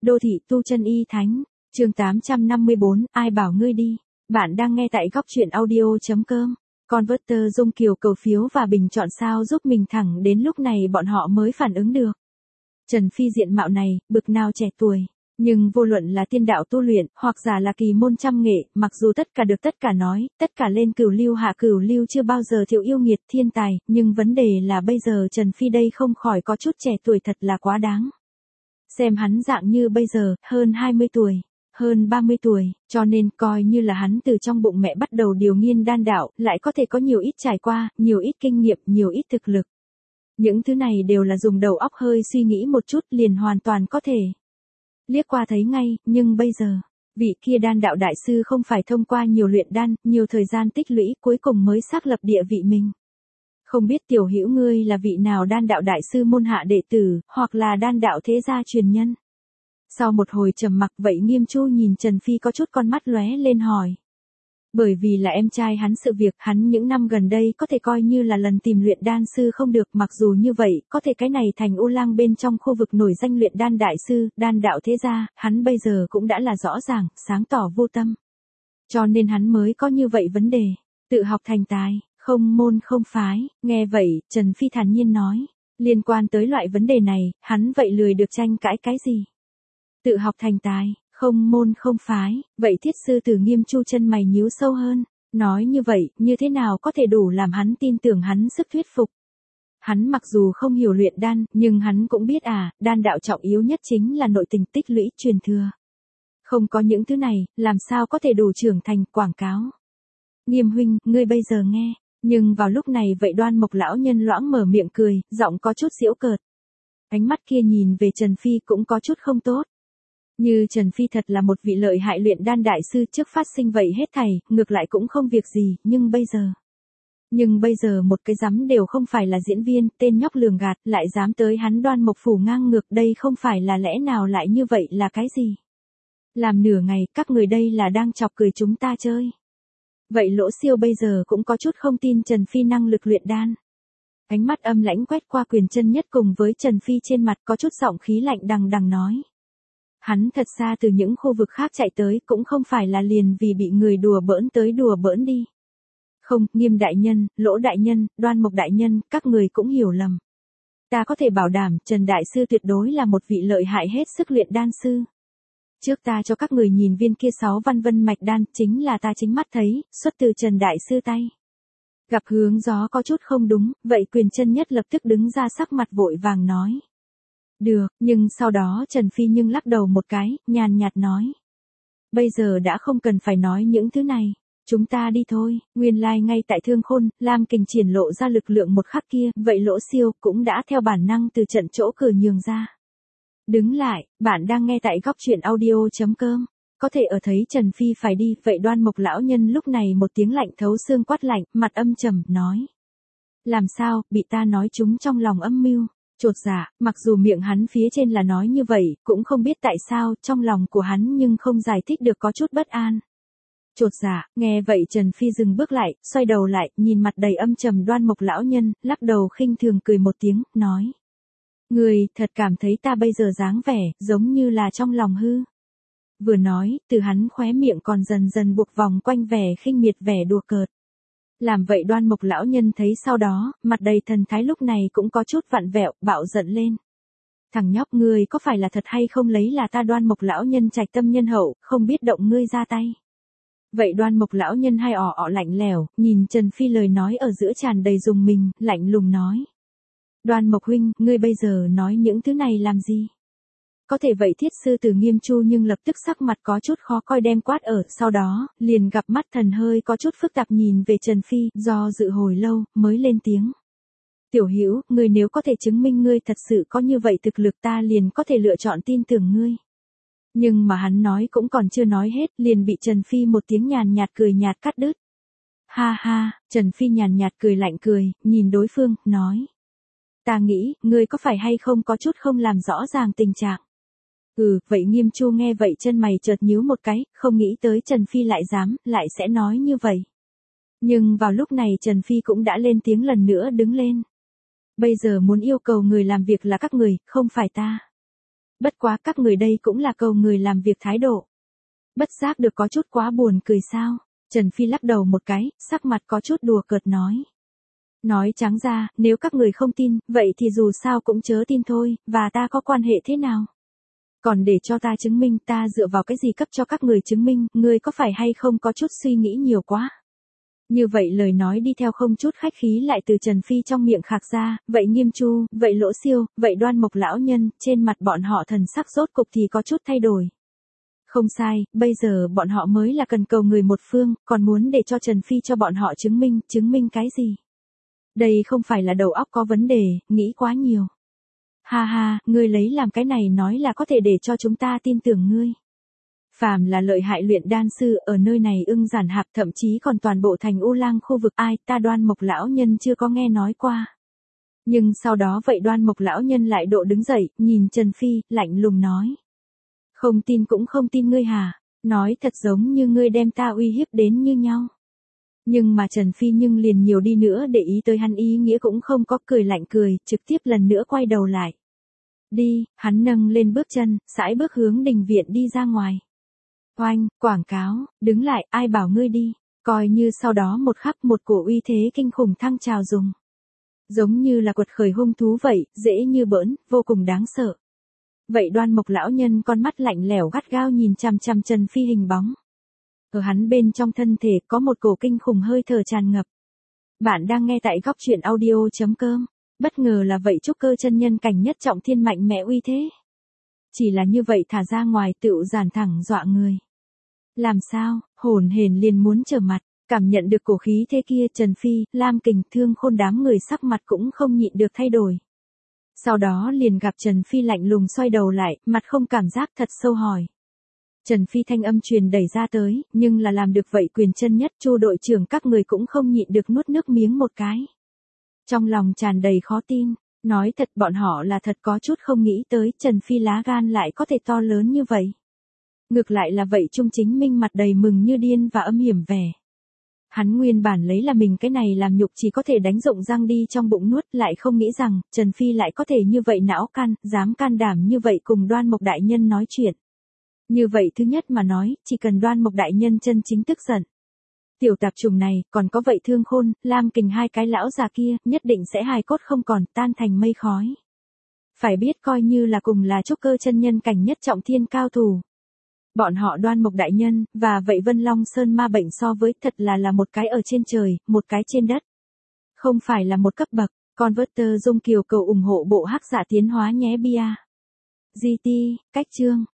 Đô thị tu chân y thánh, chương 854, ai bảo ngươi đi. Bạn đang nghe tại góc truyện audio.com. Converter Dung Kiều cầu phiếu và bình chọn sao giúp mình, thẳng đến lúc này bọn họ mới phản ứng được. Trần Phi diện mạo này, bực nào trẻ tuổi. Nhưng vô luận là tiên đạo tu luyện, hoặc giả là kỳ môn trăm nghệ, mặc dù tất cả được tất cả nói, tất cả lên cửu lưu hạ cửu lưu chưa bao giờ thiếu yêu nghiệt thiên tài, nhưng vấn đề là bây giờ Trần Phi đây không khỏi có chút trẻ tuổi, thật là quá đáng. Xem hắn dạng như bây giờ, hơn 20 tuổi, hơn 30 tuổi, cho nên coi như là hắn từ trong bụng mẹ bắt đầu điều nghiên đan đạo, lại có thể có nhiều ít trải qua, nhiều ít kinh nghiệm, nhiều ít thực lực. Những thứ này đều là dùng đầu óc hơi suy nghĩ một chút liền hoàn toàn có thể liếc qua thấy ngay, nhưng bây giờ, vị kia đan đạo đại sư không phải thông qua nhiều luyện đan, nhiều thời gian tích lũy cuối cùng mới xác lập địa vị mình. Không biết tiểu hữu ngươi là vị nào đan đạo đại sư môn hạ đệ tử, hoặc là đan đạo thế gia truyền nhân. Sau một hồi trầm mặc vậy Nghiêm Chu nhìn Trần Phi có chút con mắt lóe lên hỏi. Bởi vì là em trai hắn sự việc, hắn những năm gần đây có thể coi như là lần tìm luyện đan sư không được, mặc dù như vậy, có thể cái này thành U Lang bên trong khu vực nổi danh luyện đan đại sư, đan đạo thế gia, hắn bây giờ cũng đã là rõ ràng, sáng tỏ vô tâm. Cho nên hắn mới có như vậy vấn đề, tự học thành tài, không môn không phái, nghe vậy, Trần Phi thản nhiên nói, liên quan tới loại vấn đề này, hắn vậy lười được tranh cãi cái gì. Tự học thành tài, không môn không phái, vậy thiết sư Tử Nghiêm Chu chân mày nhíu sâu hơn, nói như vậy, như thế nào có thể đủ làm hắn tin tưởng hắn sức thuyết phục. Hắn mặc dù không hiểu luyện đan, nhưng hắn cũng biết đan đạo trọng yếu nhất chính là nội tình tích lũy truyền thừa. Không có những thứ này, làm sao có thể đủ trưởng thành quảng cáo. Nghiêm huynh, ngươi bây giờ nghe, nhưng vào lúc này vậy Đoan Mộc lão nhân loãng mở miệng cười, giọng có chút giễu cợt. Ánh mắt kia nhìn về Trần Phi cũng có chút không tốt. Như Trần Phi thật là một vị lợi hại luyện đan đại sư trước phát sinh vậy hết thảy, ngược lại cũng không việc gì, nhưng bây giờ một cái rắm đều không phải là diễn viên, tên nhóc lường gạt, lại dám tới hắn Đoan Mộc phủ ngang ngược, đây không phải là lẽ nào lại như vậy là cái gì? Làm nửa ngày, các người đây là đang chọc cười chúng ta chơi. Vậy Lỗ Siêu bây giờ cũng có chút không tin Trần Phi năng lực luyện đan. Ánh mắt âm lãnh quét qua Quyền Chân Nhất cùng với Trần Phi trên mặt, có chút giọng khí lạnh đằng đằng nói. Hắn thật xa từ những khu vực khác chạy tới, cũng không phải là liền vì bị người đùa bỡn tới đùa bỡn đi. Không, Nghiêm đại nhân, Lỗ đại nhân, Đoan Mộc đại nhân, các người cũng hiểu lầm. Ta có thể bảo đảm, Trần đại sư tuyệt đối là một vị lợi hại hết sức luyện đan sư. Trước ta cho các người nhìn viên kia 6 văn vân mạch đan, chính là ta chính mắt thấy, xuất từ Trần đại sư tay. Gặp hướng gió có chút không đúng, vậy Quyền Chân Nhất lập tức đứng ra sắc mặt vội vàng nói. Được, nhưng sau đó Trần Phi nhưng lắc đầu một cái, nhàn nhạt nói. Bây giờ đã không cần phải nói những thứ này, chúng ta đi thôi. Nguyên lai ngay tại Thương Khôn, Lam Kình triển lộ ra lực lượng một khắc kia, vậy Lỗ Siêu cũng đã theo bản năng từ trận chỗ cửa nhường ra. Đứng lại, bạn đang nghe tại góc truyện audio.com. Có thể ở thấy Trần Phi phải đi, vậy Đoan Mộc lão nhân lúc này một tiếng lạnh thấu xương quát lạnh, mặt âm trầm, nói. Làm sao, bị ta nói chúng trong lòng âm mưu. Chột dạ, mặc dù miệng hắn phía trên là nói như vậy, cũng không biết tại sao, trong lòng của hắn nhưng không giải thích được có chút bất an. Chột dạ, nghe vậy Trần Phi dừng bước lại, xoay đầu lại, nhìn mặt đầy âm trầm Đoan Mộc lão nhân, lắc đầu khinh thường cười một tiếng, nói. Người, thật cảm thấy ta bây giờ dáng vẻ, giống như là trong lòng hư. Vừa nói, từ hắn khóe miệng còn dần dần buộc vòng quanh vẻ khinh miệt, vẻ đùa cợt. Làm vậy Đoan Mộc lão nhân thấy sau đó, mặt đầy thần thái lúc này cũng có chút vặn vẹo, bạo giận lên. Thằng nhóc ngươi có phải là thật hay không, lấy là ta Đoan Mộc lão nhân trạch tâm nhân hậu, không biết động ngươi ra tay. Vậy Đoan Mộc lão nhân hai ỏ lạnh lẽo, nhìn Trần Phi lời nói ở giữa tràn đầy dùng mình, lạnh lùng nói. Đoan Mộc huynh, ngươi bây giờ nói những thứ này làm gì? Có thể vậy thiết sư Tử Nghiêm Chu nhưng lập tức sắc mặt có chút khó coi đem quát ở, sau đó, liền gặp mắt thần hơi có chút phức tạp nhìn về Trần Phi, do dự hồi lâu, mới lên tiếng. Tiểu hữu, ngươi nếu có thể chứng minh ngươi thật sự có như vậy thực lực, ta liền có thể lựa chọn tin tưởng ngươi. Nhưng mà hắn nói cũng còn chưa nói hết, liền bị Trần Phi một tiếng nhàn nhạt cười nhạt cắt đứt. Ha ha, Trần Phi nhàn nhạt cười lạnh cười, nhìn đối phương, nói. Ta nghĩ, ngươi có phải hay không có chút không làm rõ ràng tình trạng. Vậy Nghiêm Chu nghe vậy chân mày chợt nhíu một cái, không nghĩ tới Trần Phi lại sẽ nói như vậy. Nhưng vào lúc này Trần Phi cũng đã lên tiếng lần nữa đứng lên. Bây giờ muốn yêu cầu người làm việc là các người, không phải ta. Bất quá các người đây cũng là cầu người làm việc thái độ. Bất giác được có chút quá buồn cười sao? Trần Phi lắc đầu một cái, sắc mặt có chút đùa cợt nói. Nói trắng ra, nếu các người không tin, vậy thì dù sao cũng chớ tin thôi, và ta có quan hệ thế nào? Còn để cho ta chứng minh, ta dựa vào cái gì cấp cho các người chứng minh, ngươi có phải hay không có chút suy nghĩ nhiều quá? Như vậy lời nói đi theo không chút khách khí lại từ Trần Phi trong miệng khạc ra, vậy Nghiêm Chu, vậy Lỗ Siêu, vậy Đoan Mộc lão nhân, trên mặt bọn họ thần sắc rốt cục thì có chút thay đổi. Không sai, bây giờ bọn họ mới là cần cầu người một phương, còn muốn để cho Trần Phi cho bọn họ chứng minh cái gì? Đây không phải là đầu óc có vấn đề, nghĩ quá nhiều. Ha ha, ngươi lấy làm cái này nói là có thể để cho chúng ta tin tưởng ngươi. Phàm là lợi hại luyện đan sư ở nơi này ưng giản hạp, thậm chí còn toàn bộ thành U Lang khu vực, ai ta Đoan Mộc lão nhân chưa có nghe nói qua. Nhưng sau đó vậy Đoan Mộc lão nhân lại độ đứng dậy, nhìn Trần Phi, lạnh lùng nói. Không tin cũng không tin ngươi hả? Nói thật giống như ngươi đem ta uy hiếp đến như nhau. Nhưng mà Trần Phi nhưng liền nhiều đi nữa để ý tới hắn ý nghĩa cũng không có, cười lạnh cười, trực tiếp lần nữa quay đầu lại. Đi, hắn nâng lên bước chân, sải bước hướng đình viện đi ra ngoài. Oanh, quảng cáo, đứng lại, ai bảo ngươi đi, coi như sau đó một khắc một cổ uy thế kinh khủng thăng trào dùng. Giống như là quật khởi hung thú vậy, dễ như bỡn, vô cùng đáng sợ. Vậy Đoan Mộc lão nhân con mắt lạnh lẽo gắt gao nhìn chằm chằm Trần Phi hình bóng. Ở hắn bên trong thân thể có một cổ kinh khủng hơi thở tràn ngập. Bạn đang nghe tại góc truyện audio.com. Bất ngờ là vậy trúc cơ chân nhân cảnh nhất trọng thiên mạnh mẽ uy thế. Chỉ là như vậy thả ra ngoài tựu giản thẳng dọa người. Làm sao, hồn hển liền muốn trở mặt, cảm nhận được cổ khí thế kia Trần Phi, Lam Kình, Thương Khôn đám người sắc mặt cũng không nhịn được thay đổi. Sau đó liền gặp Trần Phi lạnh lùng xoay đầu lại, mặt không cảm giác thật sâu hỏi. Trần Phi thanh âm truyền đẩy ra tới, nhưng là làm được vậy quyền chân nhất Chu đội trưởng các người cũng không nhịn được nuốt nước miếng một cái. Trong lòng tràn đầy khó tin, nói thật bọn họ là thật có chút không nghĩ tới Trần Phi lá gan lại có thể to lớn như vậy. Ngược lại là vậy Trung Chính Minh mặt đầy mừng như điên và âm hiểm vẻ. Hắn nguyên bản lấy là mình cái này làm nhục chỉ có thể đánh rụng răng đi trong bụng nuốt, lại không nghĩ rằng Trần Phi lại có thể như vậy não can, dám can đảm như vậy cùng Đoan Mộc đại nhân nói chuyện. Như vậy thứ nhất mà nói, chỉ cần Đoan Mộc đại nhân chân chính tức giận. Tiểu tạp trùng này, còn có vậy Thương Khôn, Lam Kình hai cái lão già kia, nhất định sẽ hài cốt không còn, tan thành mây khói. Phải biết coi như là cùng là trúc cơ chân nhân cảnh nhất trọng thiên cao thủ. Bọn họ Đoan Mộc đại nhân, và vậy Vân Long Sơn ma bệnh so với thật là một cái ở trên trời, một cái trên đất. Không phải là một cấp bậc, Converter Dung Kiều cầu ủng hộ bộ Hắc Giả tiến hóa nhé bia. GT, cách chương.